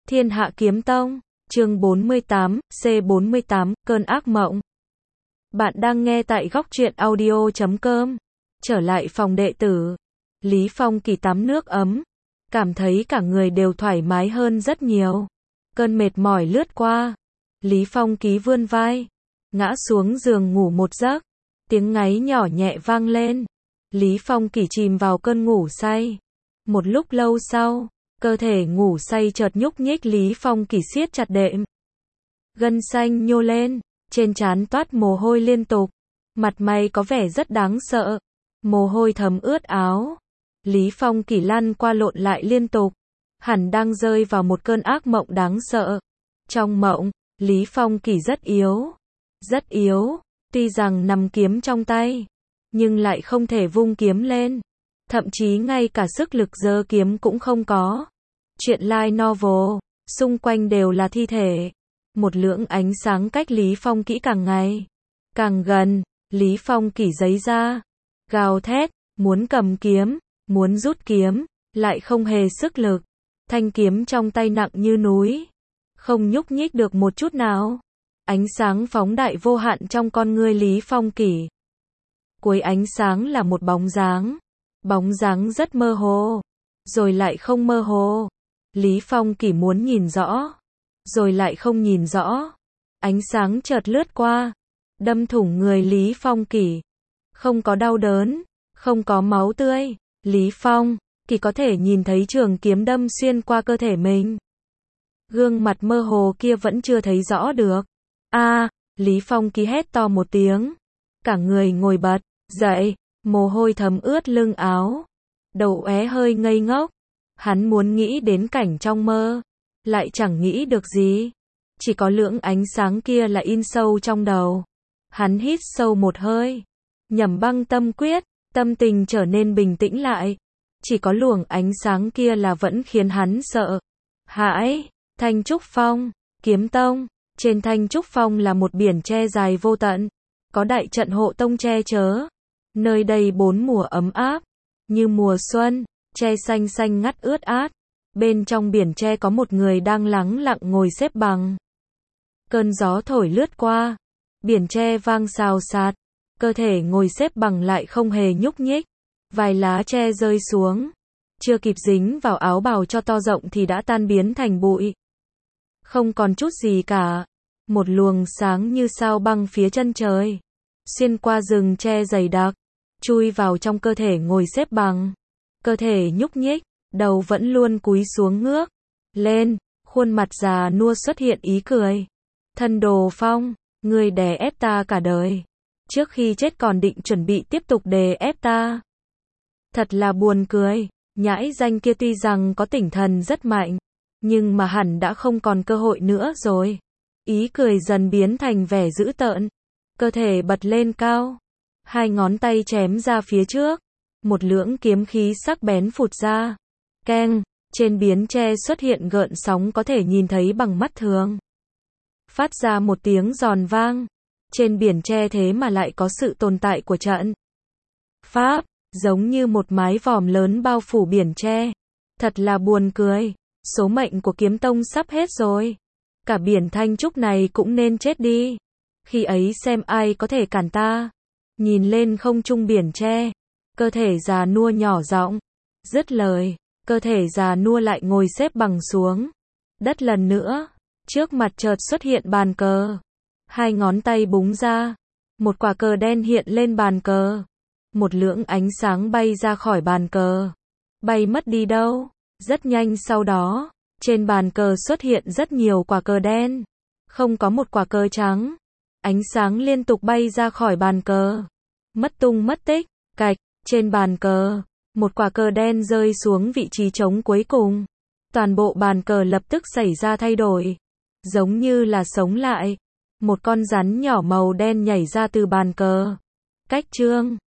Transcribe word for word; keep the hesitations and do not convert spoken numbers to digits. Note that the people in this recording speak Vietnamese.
Thiên Hạ Kiếm Tông, chương bốn mươi tám, C bốn mươi tám, Cơn Ác Mộng. Bạn đang nghe tại góc truyện audio chấm com. Trở lại phòng đệ tử, Lý Phong Kỳ tắm nước ấm, cảm thấy cả người đều thoải mái hơn rất nhiều. Cơn mệt mỏi lướt qua, Lý Phong Kỳ vươn vai, ngã xuống giường ngủ một giấc. Tiếng ngáy nhỏ nhẹ vang lên, Lý Phong Kỳ chìm vào cơn ngủ say. Một lúc lâu sau, cơ thể ngủ say chợt nhúc nhích, Lý Phong Kỳ siết chặt đệm. Gân xanh nhô lên, trên trán toát mồ hôi liên tục, mặt mày có vẻ rất đáng sợ. Mồ hôi thấm ướt áo. Lý Phong Kỳ lăn qua lộn lại liên tục, hẳn đang rơi vào một cơn ác mộng đáng sợ. Trong mộng, Lý Phong Kỳ rất yếu, rất yếu, tuy rằng nắm kiếm trong tay, nhưng lại không thể vung kiếm lên, thậm chí ngay cả sức lực giơ kiếm cũng không có. Chuyện light novel, xung quanh đều là thi thể. Một lưỡng ánh sáng cách Lý Phong Kỳ càng ngày càng gần. Lý Phong Kỳ giấy ra, gào thét, muốn cầm kiếm, muốn rút kiếm, lại không hề sức lực. Thanh kiếm trong tay nặng như núi, không nhúc nhích được một chút nào. Ánh sáng phóng đại vô hạn trong con ngươi Lý Phong Kỳ. Cuối ánh sáng là một bóng dáng, bóng dáng rất mơ hồ, rồi lại không mơ hồ. Lý Phong Kỳ muốn nhìn rõ, rồi lại không nhìn rõ. Ánh sáng chợt lướt qua, đâm thủng người Lý Phong Kỳ. Không có đau đớn, không có máu tươi, Lý Phong Kỳ có thể nhìn thấy trường kiếm đâm xuyên qua cơ thể mình. Gương mặt mơ hồ kia vẫn chưa thấy rõ được. A, à, Lý Phong Kỳ hét to một tiếng, cả người ngồi bật dậy, mồ hôi thấm ướt lưng áo, đầu óe hơi ngây ngốc. Hắn muốn nghĩ đến cảnh trong mơ, lại chẳng nghĩ được gì, chỉ có lưỡng ánh sáng kia là in sâu trong đầu. Hắn hít sâu một hơi, nhẩm băng tâm quyết, tâm tình trở nên bình tĩnh lại. Chỉ có luồng ánh sáng kia là vẫn khiến hắn sợ hãi. Thanh Trúc Phong, Kiếm Tông. Trên Thanh Trúc Phong là một biển tre dài vô tận, có đại trận hộ tông che chở. Nơi đây bốn mùa ấm áp, như mùa xuân, tre xanh xanh ngắt ướt át. Bên trong biển tre có một người đang lắng lặng ngồi xếp bằng. Cơn gió thổi lướt qua, biển tre vang xào xạc, cơ thể ngồi xếp bằng lại không hề nhúc nhích. Vài lá tre rơi xuống, chưa kịp dính vào áo bào cho to rộng thì đã tan biến thành bụi. Không còn chút gì cả. Một luồng sáng như sao băng phía chân trời, xuyên qua rừng tre dày đặc, chui vào trong cơ thể ngồi xếp bằng. Cơ thể nhúc nhích, đầu vẫn luôn cúi xuống ngước lên, khuôn mặt già nua xuất hiện ý cười. Thân Đồ Phong, ngươi đè ép ta cả đời, trước khi chết còn định chuẩn bị tiếp tục đè ép ta. Thật là buồn cười. Nhãi danh kia tuy rằng có tinh thần rất mạnh, nhưng mà hẳn đã không còn cơ hội nữa rồi. Ý cười dần biến thành vẻ dữ tợn, cơ thể bật lên cao, hai ngón tay chém ra phía trước, một lưỡng kiếm khí sắc bén phụt ra. Keng, trên biển tre xuất hiện gợn sóng có thể nhìn thấy bằng mắt thường. Phát ra một tiếng giòn vang. Trên biển tre thế mà lại có sự tồn tại của trận pháp, giống như một mái vòm lớn bao phủ biển tre. Thật là buồn cười. Số mệnh của Kiếm Tông sắp hết rồi. Cả biển Thanh Trúc này cũng nên chết đi. Khi ấy xem ai có thể cản ta. Nhìn lên không trung biển tre, cơ thể già nua nhỏ giọng. Dứt lời, cơ thể già nua lại ngồi xếp bằng xuống đất lần nữa. Trước mặt chợt xuất hiện bàn cờ. Hai ngón tay búng ra, một quả cờ đen hiện lên bàn cờ. Một lưỡng ánh sáng bay ra khỏi bàn cờ, bay mất đi đâu. Rất nhanh sau đó, trên bàn cờ xuất hiện rất nhiều quả cờ đen, không có một quả cờ trắng. Ánh sáng liên tục bay ra khỏi bàn cờ, mất tung mất tích. Cạch, trên bàn cờ, một quả cờ đen rơi xuống vị trí trống cuối cùng. Toàn bộ bàn cờ lập tức xảy ra thay đổi, giống như là sống lại. Một con rắn nhỏ màu đen nhảy ra từ bàn cờ. Cách chương